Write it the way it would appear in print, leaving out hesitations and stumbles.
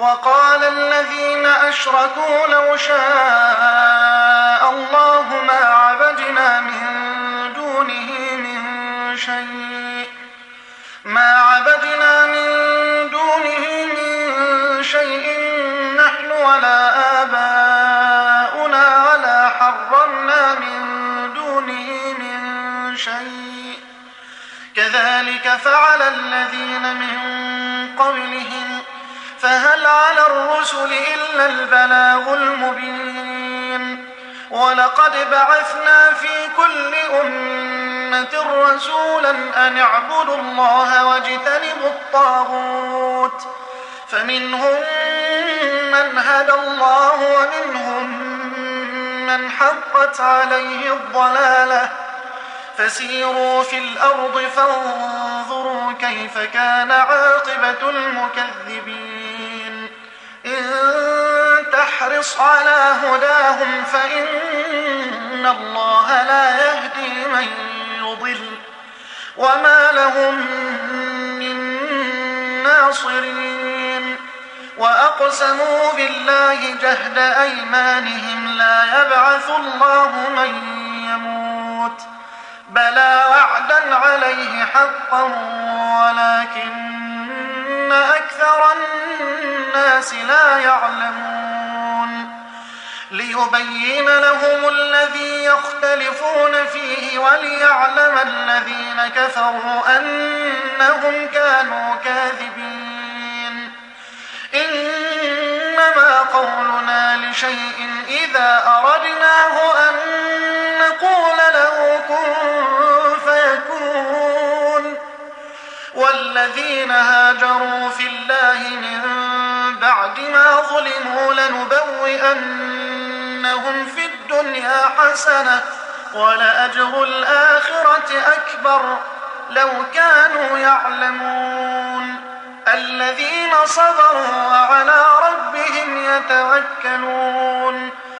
وقال الذين أشركوا لو شاء الله ما عبدنا من دونه من شيء نحن ولا آباؤنا ولا حرمنا من دونه من شيء كذلك فعل الذين من قبلهم فهل على الرسل إلا البلاغ المبين ولقد بعثنا في كل أمة رسولا أن اعبدوا الله واجتنبوا الطاغوت فمنهم من هدى الله ومنهم من حقت عليه الضلالة فسيروا في الأرض فانظروا كيف كان عاقبة المكذبين إن تحرص على هداهم فإن الله لا يهدي من يضل وما لهم من ناصرين وأقسموا بالله جهد أيمانهم لا يبعث الله من يموت بلى وعدا عليه حقا ولكن أكثر الناس لا يعلمون ليبين لهم الذي يختلفون فيه وليعلم الذين كفروا أنهم كانوا كاذبين إنما قولنا لشيء إذا أردناه أن نقول له كن فيكون والذين هاجروا في الله من بعد ما ظلموا لنبوئنهم في الدنيا حسنة ولأجر الآخرة أكبر لو كانوا يعلمون الذين صبروا وعلى ربهم يتوكلون